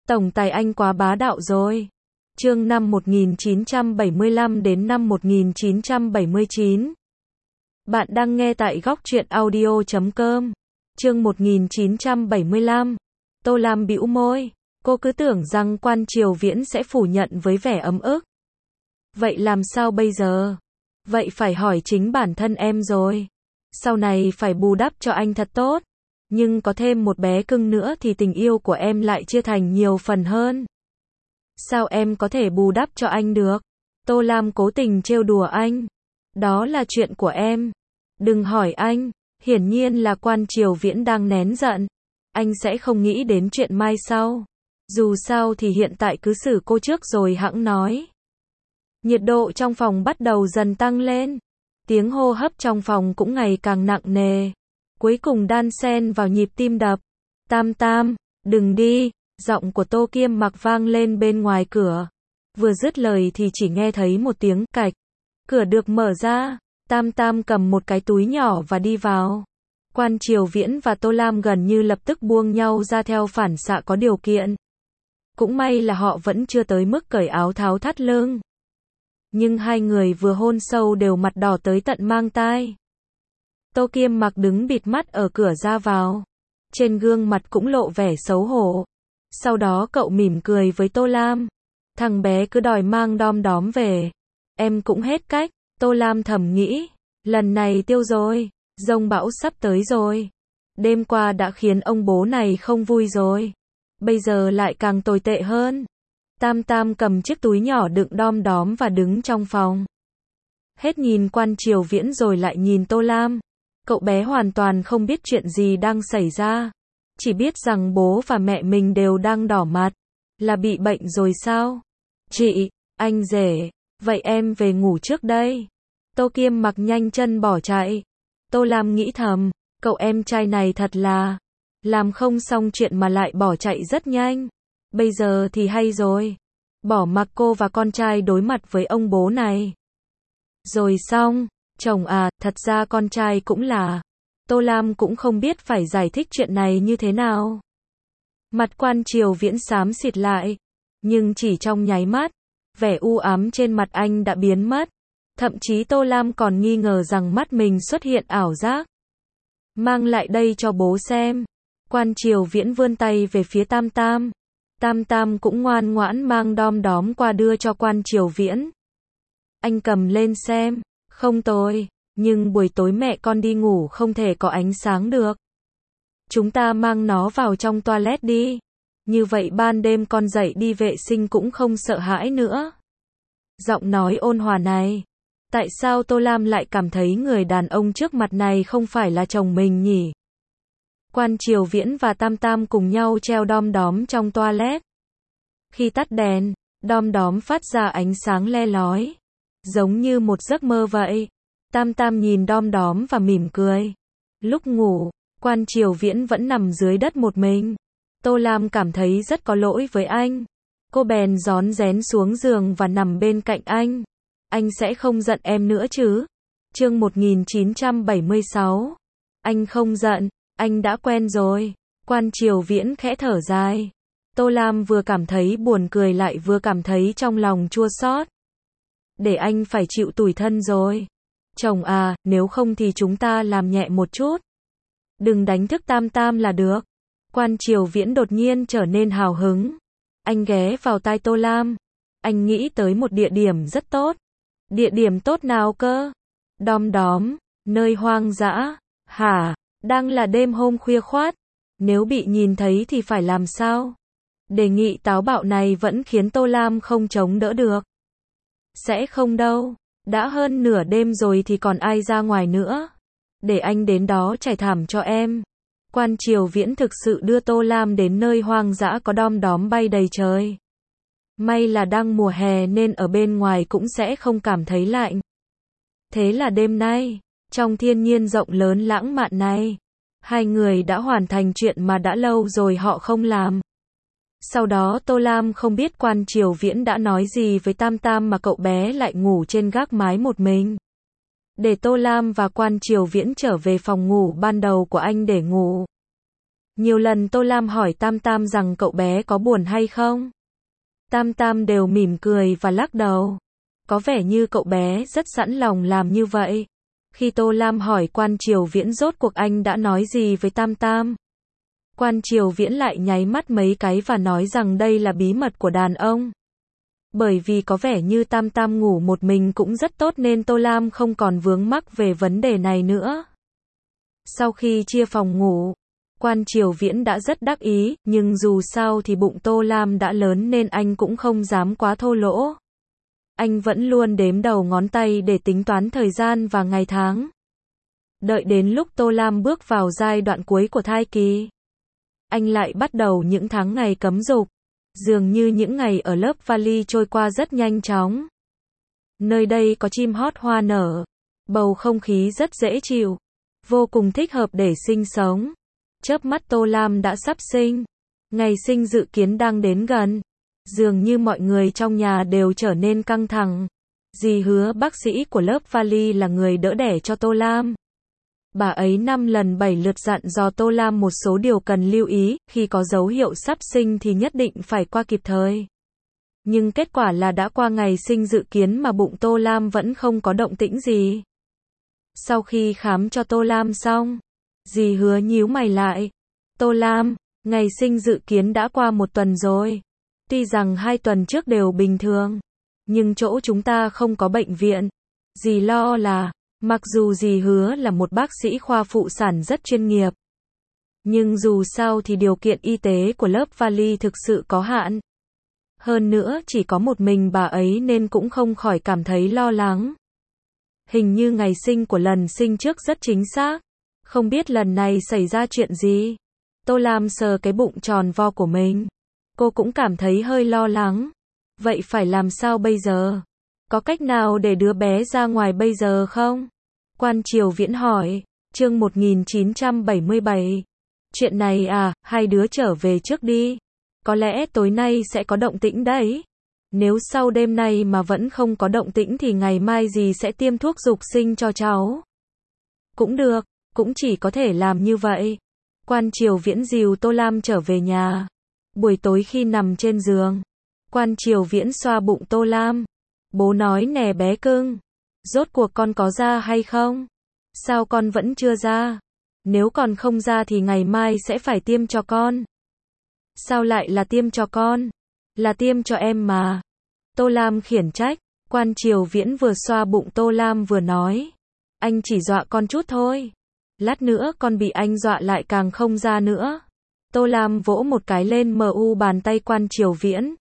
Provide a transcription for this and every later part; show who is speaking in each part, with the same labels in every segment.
Speaker 1: Tổng tài anh quá bá đạo rồi. Chương năm 1975 đến năm 1979. Bạn đang nghe tại góc truyện audio.com. Chương 1975. Tô Lam bĩu môi. Cô cứ tưởng rằng Quan Triều Viễn sẽ phủ nhận với vẻ ấm ức. Vậy làm sao bây giờ? Vậy phải hỏi chính bản thân em rồi. Sau này phải bù đắp cho anh thật tốt. Nhưng có thêm một bé cưng nữa thì tình yêu của em lại chia thành nhiều phần hơn. Sao em có thể bù đắp cho anh được? Tô Lam cố tình trêu đùa anh. Đó là chuyện của em. Đừng hỏi anh. Hiển nhiên là Quan Triều Viễn đang nén giận. Anh sẽ không nghĩ đến chuyện mai sau. Dù sao thì hiện tại cứ xử cô trước rồi hẵng nói. Nhiệt độ trong phòng bắt đầu dần tăng lên. Tiếng hô hấp trong phòng cũng ngày càng nặng nề. Cuối cùng đan xen vào nhịp tim đập. Tam Tam, đừng đi. Giọng của Tô Kiêm Mặc vang lên bên ngoài cửa. Vừa dứt lời thì chỉ nghe thấy một tiếng cạch. Cửa được mở ra. Tam Tam cầm một cái túi nhỏ và đi vào. Quan Triều Viễn và Tô Lam gần như lập tức buông nhau ra theo phản xạ có điều kiện. Cũng may là họ vẫn chưa tới mức cởi áo tháo thắt lưng. Nhưng hai người vừa hôn sâu đều mặt đỏ tới tận mang tai. Tô Kiêm Mặc đứng bịt mắt ở cửa ra vào. Trên gương mặt cũng lộ vẻ xấu hổ. Sau đó cậu mỉm cười với Tô Lam. Thằng bé cứ đòi mang đom đóm về. Em cũng hết cách. Tô Lam thầm nghĩ. Lần này tiêu rồi. Dông bão sắp tới rồi. Đêm qua đã khiến ông bố này không vui rồi. Bây giờ lại càng tồi tệ hơn. Tam Tam cầm chiếc túi nhỏ đựng đom đóm và đứng trong phòng. Hết nhìn Quan Triều Viễn rồi lại nhìn Tô Lam. Cậu bé hoàn toàn không biết chuyện gì đang xảy ra. Chỉ biết rằng bố và mẹ mình đều đang đỏ mặt. Là bị bệnh rồi sao? Chị, anh rể, vậy em về ngủ trước đây. Tô Kiêm Mặc nhanh chân bỏ chạy. Tô Lam nghĩ thầm, cậu em trai này thật là làm không xong chuyện mà lại bỏ chạy rất nhanh. Bây giờ thì hay rồi. Bỏ mặc cô và con trai đối mặt với ông bố này. Rồi xong, chồng à, thật ra con trai cũng là. Tô Lam cũng không biết phải giải thích chuyện này như thế nào. Mặt Quan Triều Viễn xám xịt lại. Nhưng chỉ trong nháy mắt, vẻ u ám trên mặt anh đã biến mất. Thậm chí Tô Lam còn nghi ngờ rằng mắt mình xuất hiện ảo giác. Mang lại đây cho bố xem. Quan Triều Viễn vươn tay về phía Tam Tam. Tam Tam cũng ngoan ngoãn mang đom đóm qua đưa cho Quan Triều Viễn. Anh cầm lên xem. Không tồi. Nhưng buổi tối mẹ con đi ngủ không thể có ánh sáng được. Chúng ta mang nó vào trong toilet đi. Như vậy ban đêm con dậy đi vệ sinh cũng không sợ hãi nữa. Giọng nói ôn hòa này. Tại sao Tô Lam lại cảm thấy người đàn ông trước mặt này không phải là chồng mình nhỉ? Quan Triều Viễn và Tam Tam cùng nhau treo đom đóm trong toilet. Khi tắt đèn, đom đóm phát ra ánh sáng le lói. Giống như một giấc mơ vậy. Tam Tam nhìn đom đóm và mỉm cười. Lúc ngủ, Quan Triều Viễn vẫn nằm dưới đất một mình. Tô Lam cảm thấy rất có lỗi với anh. Cô bèn rón rén xuống giường và nằm bên cạnh anh. Anh sẽ không giận em nữa chứ? Chương 1976. Anh không giận, anh đã quen rồi. Quan Triều Viễn khẽ thở dài. Tô Lam vừa cảm thấy buồn cười lại vừa cảm thấy trong lòng chua xót. Để anh phải chịu tủi thân rồi. Chồng à, nếu không thì chúng ta làm nhẹ một chút. Đừng đánh thức Tam Tam là được. Quan Triều Viễn đột nhiên trở nên hào hứng. Anh ghé vào tai Tô Lam. Anh nghĩ tới một địa điểm rất tốt. Địa điểm tốt nào cơ? Đom đóm, nơi hoang dã. Hả? Đang là đêm hôm khuya khoát. Nếu bị nhìn thấy thì phải làm sao? Đề nghị táo bạo này vẫn khiến Tô Lam không chống đỡ được. Sẽ không đâu. Đã hơn nửa đêm rồi thì còn ai ra ngoài nữa. Để anh đến đó trải thảm cho em. Quan Triều Viễn thực sự đưa Tô Lam đến nơi hoang dã có đom đóm bay đầy trời. May là đang mùa hè nên ở bên ngoài cũng sẽ không cảm thấy lạnh. Thế là đêm nay, trong thiên nhiên rộng lớn lãng mạn này, hai người đã hoàn thành chuyện mà đã lâu rồi họ không làm. Sau đó Tô Lam không biết Quan Triều Viễn đã nói gì với Tam Tam mà cậu bé lại ngủ trên gác mái một mình. Để Tô Lam và Quan Triều Viễn trở về phòng ngủ ban đầu của anh để ngủ. Nhiều lần Tô Lam hỏi Tam Tam rằng cậu bé có buồn hay không. Tam Tam đều mỉm cười và lắc đầu. Có vẻ như cậu bé rất sẵn lòng làm như vậy. Khi Tô Lam hỏi Quan Triều Viễn rốt cuộc anh đã nói gì với Tam Tam, Quan Triều Viễn lại nháy mắt mấy cái và nói rằng đây là bí mật của đàn ông. Bởi vì có vẻ như Tam Tam ngủ một mình cũng rất tốt nên Tô Lam không còn vướng mắc về vấn đề này nữa. Sau khi chia phòng ngủ, Quan Triều Viễn đã rất đắc ý, nhưng dù sao thì bụng Tô Lam đã lớn nên anh cũng không dám quá thô lỗ. Anh vẫn luôn đếm đầu ngón tay để tính toán thời gian và ngày tháng. Đợi đến lúc Tô Lam bước vào giai đoạn cuối của thai kỳ, anh lại bắt đầu những tháng ngày cấm dục. Dường như những ngày ở lớp vali trôi qua rất nhanh chóng. Nơi đây có chim hót hoa nở, bầu không khí rất dễ chịu, vô cùng thích hợp để sinh sống. Chớp mắt Tô Lam đã sắp sinh. Ngày sinh dự kiến đang đến gần. Dường như mọi người trong nhà đều trở nên căng thẳng. Dì Hứa, bác sĩ của lớp vali, là người đỡ đẻ cho Tô Lam. Bà ấy 5 lần 7 lượt dặn dò Tô Lam một số điều cần lưu ý, khi có dấu hiệu sắp sinh thì nhất định phải qua kịp thời. Nhưng kết quả là đã qua ngày sinh dự kiến mà bụng Tô Lam vẫn không có động tĩnh gì. Sau khi khám cho Tô Lam xong, dì Hứa nhíu mày lại. Tô Lam, ngày sinh dự kiến đã qua 1 tuần rồi. Tuy rằng 2 tuần trước đều bình thường, nhưng chỗ chúng ta không có bệnh viện. Dì lo là, mặc dù dì Hứa là một bác sĩ khoa phụ sản rất chuyên nghiệp, nhưng dù sao thì điều kiện y tế của lớp vali thực sự có hạn. Hơn nữa chỉ có một mình bà ấy nên cũng không khỏi cảm thấy lo lắng. Hình như ngày sinh của lần sinh trước rất chính xác. Không biết lần này xảy ra chuyện gì. Tô Lam sờ cái bụng tròn vo của mình. Cô cũng cảm thấy hơi lo lắng. Vậy phải làm sao bây giờ? Có cách nào để đứa bé ra ngoài bây giờ không? Quan Triều Viễn hỏi. Chương 1977. Chuyện này à, hai đứa trở về trước đi. Có lẽ tối nay sẽ có động tĩnh đấy. Nếu sau đêm nay mà vẫn không có động tĩnh thì ngày mai dì sẽ tiêm thuốc dục sinh cho cháu. Cũng được, cũng chỉ có thể làm như vậy. Quan Triều Viễn dìu Tô Lam trở về nhà. Buổi tối khi nằm trên giường, Quan Triều Viễn xoa bụng Tô Lam. Bố nói nè bé cưng, rốt cuộc con có ra hay không? Sao con vẫn chưa ra? Nếu còn không ra thì ngày mai sẽ phải tiêm cho con. Sao lại là tiêm cho con? Là tiêm cho em mà. Tô Lam khiển trách. Quan Triều Viễn vừa xoa bụng Tô Lam vừa nói. Anh chỉ dọa con chút thôi. Lát nữa con bị anh dọa lại càng không ra nữa. Tô Lam vỗ một cái lên mu bàn tay Quan Triều Viễn.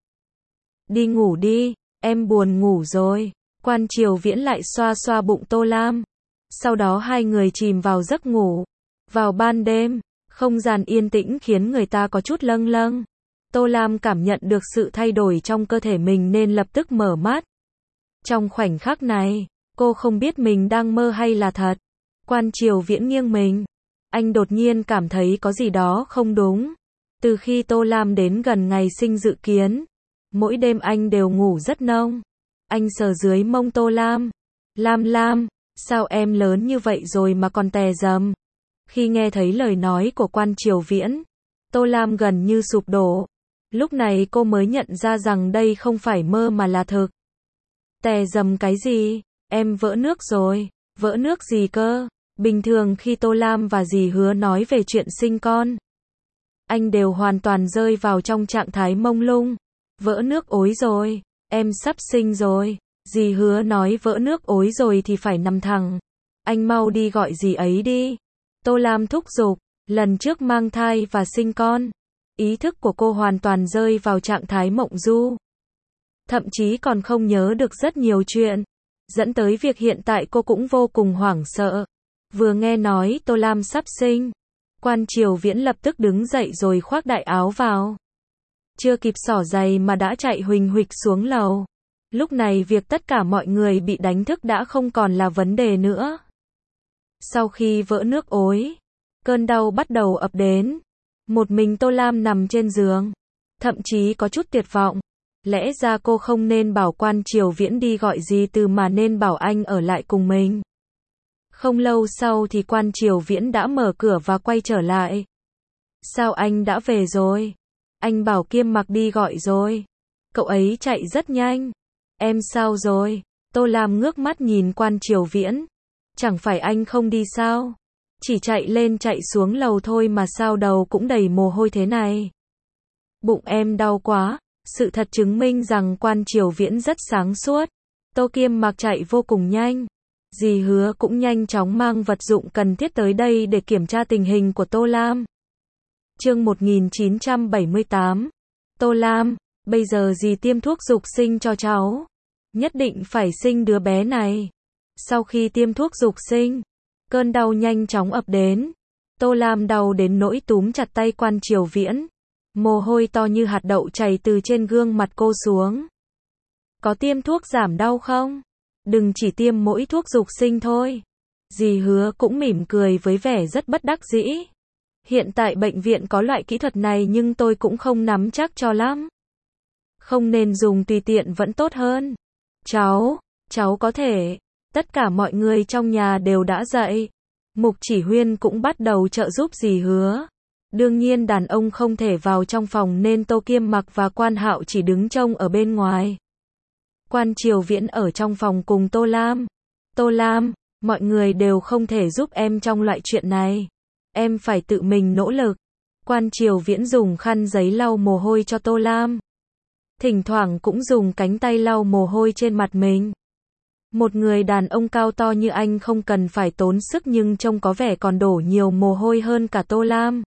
Speaker 1: Đi ngủ đi, em buồn ngủ rồi. Quan Triều Viễn lại xoa xoa bụng Tô Lam. Sau đó hai người chìm vào giấc ngủ. Vào ban đêm, không gian yên tĩnh khiến người ta có chút lâng lâng. Tô Lam cảm nhận được sự thay đổi trong cơ thể mình nên lập tức mở mắt. Trong khoảnh khắc này, cô không biết mình đang mơ hay là thật. Quan Triều Viễn nghiêng mình. Anh đột nhiên cảm thấy có gì đó không đúng. Từ khi Tô Lam đến gần ngày sinh dự kiến, mỗi đêm anh đều ngủ rất nông. Anh sờ dưới mông Tô Lam. Lam, sao em lớn như vậy rồi mà còn tè dầm? Khi nghe thấy lời nói của Quan Triều Viễn, Tô Lam gần như sụp đổ. Lúc này cô mới nhận ra rằng đây không phải mơ mà là thực. Tè dầm cái gì? Em vỡ nước rồi. Vỡ nước gì cơ? Bình thường khi Tô Lam và dì Hứa nói về chuyện sinh con, anh đều hoàn toàn rơi vào trong trạng thái mông lung. Vỡ nước ối rồi. Em sắp sinh rồi. Dì Hứa nói vỡ nước ối rồi thì phải nằm thẳng. Anh mau đi gọi dì ấy đi. Tô Lam thúc giục. Lần trước mang thai và sinh con, ý thức của cô hoàn toàn rơi vào trạng thái mộng du. Thậm chí còn không nhớ được rất nhiều chuyện, dẫn tới việc hiện tại cô cũng vô cùng hoảng sợ. Vừa nghe nói Tô Lam sắp sinh, Quan Triều Viễn lập tức đứng dậy rồi khoác đại áo vào. Chưa kịp xỏ giày mà đã chạy huỳnh huỵch xuống lầu. Lúc này việc tất cả mọi người bị đánh thức đã không còn là vấn đề nữa. Sau khi vỡ nước ối, cơn đau bắt đầu ập đến. Một mình Tô Lam nằm trên giường, thậm chí có chút tuyệt vọng. Lẽ ra cô không nên bảo Quan Triều Viễn đi gọi dì Từ mà nên bảo anh ở lại cùng mình. Không lâu sau thì Quan Triều Viễn đã mở cửa và quay trở lại. Sao anh đã về rồi? Anh bảo Kiêm Mặc đi gọi rồi. Cậu ấy chạy rất nhanh. Em sao rồi? Tô Lam ngước mắt nhìn Quan Triều Viễn. Chẳng phải anh không đi sao? Chỉ chạy lên chạy xuống lầu thôi mà sao đầu cũng đầy mồ hôi thế này? Bụng em đau quá. Sự thật chứng minh rằng Quan Triều Viễn rất sáng suốt. Tô Kiêm Mặc chạy vô cùng nhanh. Dì Hứa cũng nhanh chóng mang vật dụng cần thiết tới đây để kiểm tra tình hình của Tô Lam. Chương 1978. Tô Lam, bây giờ dì tiêm thuốc dục sinh cho cháu. Nhất định phải sinh đứa bé này. Sau khi tiêm thuốc dục sinh, cơn đau nhanh chóng ập đến. Tô Lam đau đến nỗi túm chặt tay Quan Triều Viễn. Mồ hôi to như hạt đậu chảy từ trên gương mặt cô xuống. Có tiêm thuốc giảm đau không? Đừng chỉ tiêm mỗi thuốc dục sinh thôi. Dì Hứa cũng mỉm cười với vẻ rất bất đắc dĩ. Hiện tại bệnh viện có loại kỹ thuật này nhưng tôi cũng không nắm chắc cho lắm. Không nên dùng tùy tiện vẫn tốt hơn. Cháu có thể. Tất cả mọi người trong nhà đều đã dậy. Mục Chỉ Huyên cũng bắt đầu trợ giúp dì Hứa. Đương nhiên đàn ông không thể vào trong phòng nên Tô Kiêm Mặc và Quan Hạo chỉ đứng trông ở bên ngoài. Quan Triều Viễn ở trong phòng cùng Tô Lam. Tô Lam, mọi người đều không thể giúp em trong loại chuyện này. Em phải tự mình nỗ lực. Quan Triều Viễn dùng khăn giấy lau mồ hôi cho Tô Lam. Thỉnh thoảng cũng dùng cánh tay lau mồ hôi trên mặt mình. Một người đàn ông cao to như anh không cần phải tốn sức nhưng trông có vẻ còn đổ nhiều mồ hôi hơn cả Tô Lam.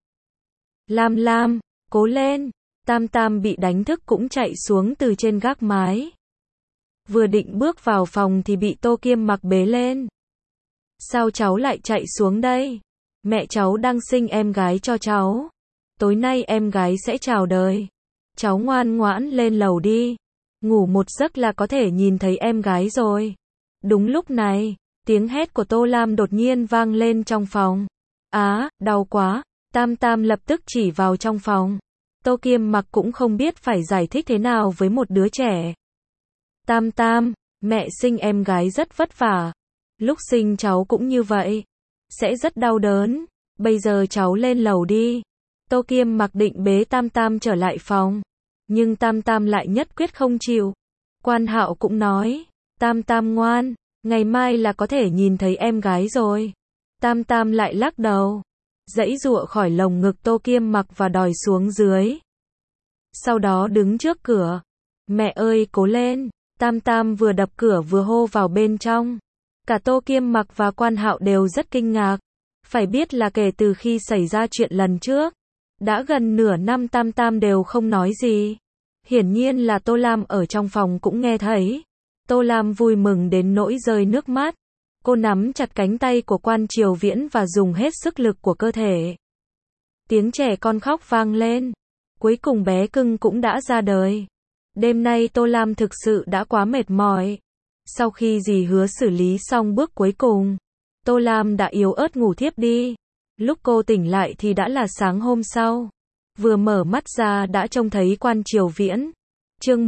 Speaker 1: Lam, cố lên. Tam Tam bị đánh thức cũng chạy xuống từ trên gác mái. Vừa định bước vào phòng thì bị Tô Kiêm Mặc bế lên. Sao cháu lại chạy xuống đây? Mẹ cháu đang sinh em gái cho cháu. Tối nay em gái sẽ chào đời. Cháu ngoan ngoãn lên lầu đi. Ngủ một giấc là có thể nhìn thấy em gái rồi. Đúng lúc này, tiếng hét của Tô Lam đột nhiên vang lên trong phòng. Đau quá. Tam Tam lập tức chỉ vào trong phòng. Tô Kiêm Mặc cũng không biết phải giải thích thế nào với một đứa trẻ. Tam Tam, mẹ sinh em gái rất vất vả. Lúc sinh cháu cũng như vậy. Sẽ rất đau đớn. Bây giờ cháu lên lầu đi. Tô Kiêm Mặc định bế Tam Tam trở lại phòng. Nhưng Tam Tam lại nhất quyết không chịu. Quan Hạo cũng nói. Tam Tam ngoan. Ngày mai là có thể nhìn thấy em gái rồi. Tam Tam lại lắc đầu. Giãy giụa khỏi lồng ngực Tô Kiêm Mặc và đòi xuống dưới. Sau đó đứng trước cửa. Mẹ ơi cố lên. Tam Tam vừa đập cửa vừa hô vào bên trong. Cả Tô Kiêm Mặc và Quan Hạo đều rất kinh ngạc. Phải biết là kể từ khi xảy ra chuyện lần trước, đã gần nửa năm Tam Tam đều không nói gì. Hiển nhiên là Tô Lam ở trong phòng cũng nghe thấy. Tô Lam vui mừng đến nỗi rơi nước mắt. Cô nắm chặt cánh tay của Quan Triều Viễn và dùng hết sức lực của cơ thể. Tiếng trẻ con khóc vang lên. Cuối cùng bé cưng cũng đã ra đời. Đêm nay Tô Lam thực sự đã quá mệt mỏi. Sau khi dì Hứa xử lý xong bước cuối cùng, Tô Lam đã yếu ớt ngủ thiếp đi. Lúc cô tỉnh lại thì đã là sáng hôm sau. Vừa mở mắt ra đã trông thấy Quan Triều Viễn. Chương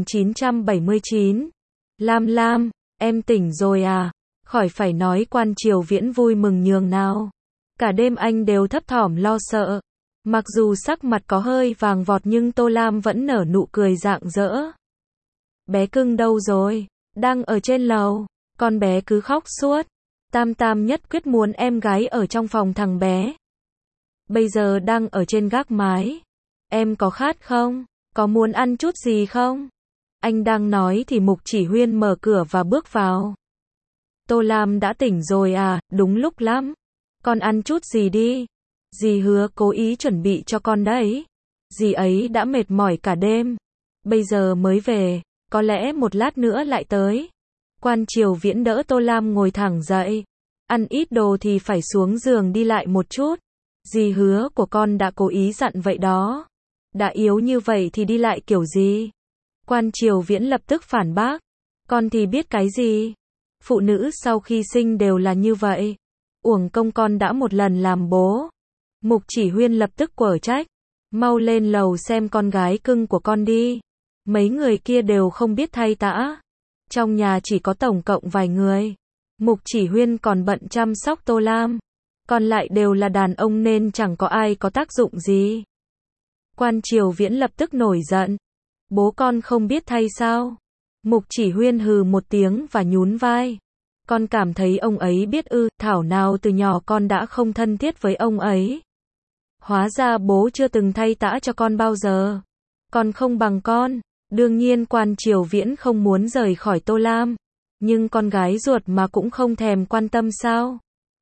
Speaker 1: 1979. Lam, em tỉnh rồi à? Khỏi phải nói Quan Triều Viễn vui mừng nhường nào. Cả đêm anh đều thấp thỏm lo sợ. Mặc dù sắc mặt có hơi vàng vọt nhưng Tô Lam vẫn nở nụ cười rạng rỡ. Bé cưng đâu rồi? Đang ở trên lầu. Con bé cứ khóc suốt. Tam Tam nhất quyết muốn em gái ở trong phòng thằng bé. Bây giờ đang ở trên gác mái. Em có khát không? Có muốn ăn chút gì không? Anh đang nói thì Mục Chỉ Huyên mở cửa và bước vào. Tô Lam đã tỉnh rồi à? Đúng lúc lắm. Con ăn chút gì đi. Dì Hứa cố ý chuẩn bị cho con đấy. Dì ấy đã mệt mỏi cả đêm. Bây giờ mới về. Có lẽ một lát nữa lại tới. Quan Triều Viễn đỡ Tô Lam ngồi thẳng dậy. Ăn ít đồ thì phải xuống giường đi lại một chút. Dì Hứa của con đã cố ý dặn vậy đó. Đã yếu như vậy thì đi lại kiểu gì? Quan Triều Viễn lập tức phản bác. Con thì biết cái gì? Phụ nữ sau khi sinh đều là như vậy. Uổng công con đã một lần làm bố. Mục Chỉ Huyên lập tức quở trách. Mau lên lầu xem con gái cưng của con đi. Mấy người kia đều không biết thay tã. Trong nhà chỉ có tổng cộng vài người. Mục Chỉ Huyên còn bận chăm sóc Tô Lam. Còn lại đều là đàn ông nên chẳng có ai có tác dụng gì. Quan Triều Viễn lập tức nổi giận. Bố con không biết thay sao? Mục Chỉ Huyên hừ một tiếng và nhún vai. Con cảm thấy ông ấy biết ư, thảo nào từ nhỏ con đã không thân thiết với ông ấy. Hóa ra bố chưa từng thay tã cho con bao giờ. Con không bằng con. Đương nhiên Quan Triều Viễn không muốn rời khỏi Tô Lam. Nhưng con gái ruột mà cũng không thèm quan tâm sao?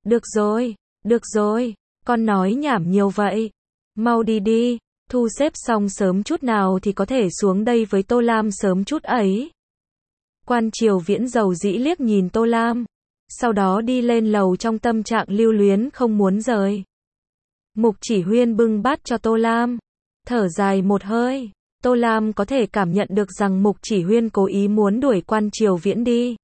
Speaker 1: Được rồi, con nói nhảm nhiều vậy. Mau đi đi, thu xếp xong sớm chút nào thì có thể xuống đây với Tô Lam sớm chút ấy. Quan Triều Viễn dầu dĩ liếc nhìn Tô Lam. Sau đó đi lên lầu trong tâm trạng lưu luyến không muốn rời. Mục Chỉ Huyên bưng bát cho Tô Lam. Thở dài một hơi. Tô Lam có thể cảm nhận được rằng Mục Chỉ Huyên cố ý muốn đuổi Quan Triều Viễn đi.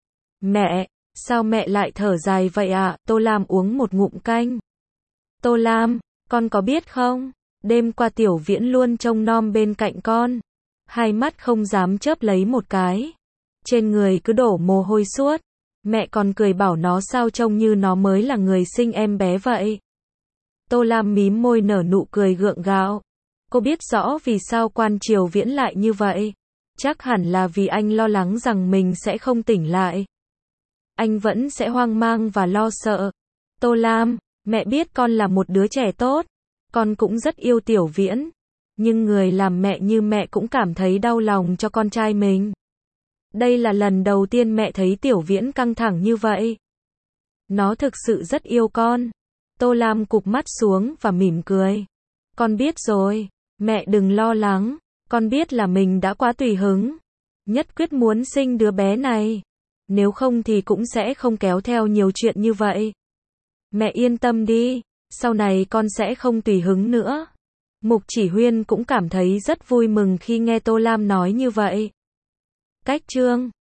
Speaker 1: Mẹ, sao mẹ lại thở dài vậy ạ? Tô Lam uống một ngụm canh. Tô Lam, con có biết không? Đêm qua Tiểu Viễn luôn trông nom bên cạnh con. Hai mắt không dám chớp lấy một cái. Trên người cứ đổ mồ hôi suốt. Mẹ còn cười bảo nó sao trông như nó mới là người sinh em bé vậy. Tô Lam mím môi nở nụ cười gượng gạo. Cô biết rõ vì sao Quan Triều Viễn lại như vậy. Chắc hẳn là vì anh lo lắng rằng mình sẽ không tỉnh lại. Anh vẫn sẽ hoang mang và lo sợ. Tô Lam, mẹ biết con là một đứa trẻ tốt. Con cũng rất yêu Tiểu Viễn. Nhưng người làm mẹ như mẹ cũng cảm thấy đau lòng cho con trai mình. Đây là lần đầu tiên mẹ thấy Tiểu Viễn căng thẳng như vậy. Nó thực sự rất yêu con. Tô Lam cụp mắt xuống và mỉm cười. Con biết rồi, mẹ đừng lo lắng. Con biết là mình đã quá tùy hứng. Nhất quyết muốn sinh đứa bé này. Nếu không thì cũng sẽ không kéo theo nhiều chuyện như vậy. Mẹ yên tâm đi, sau này con sẽ không tùy hứng nữa. Mục Chỉ Huyên cũng cảm thấy rất vui mừng khi nghe Tô Lam nói như vậy. Cách chương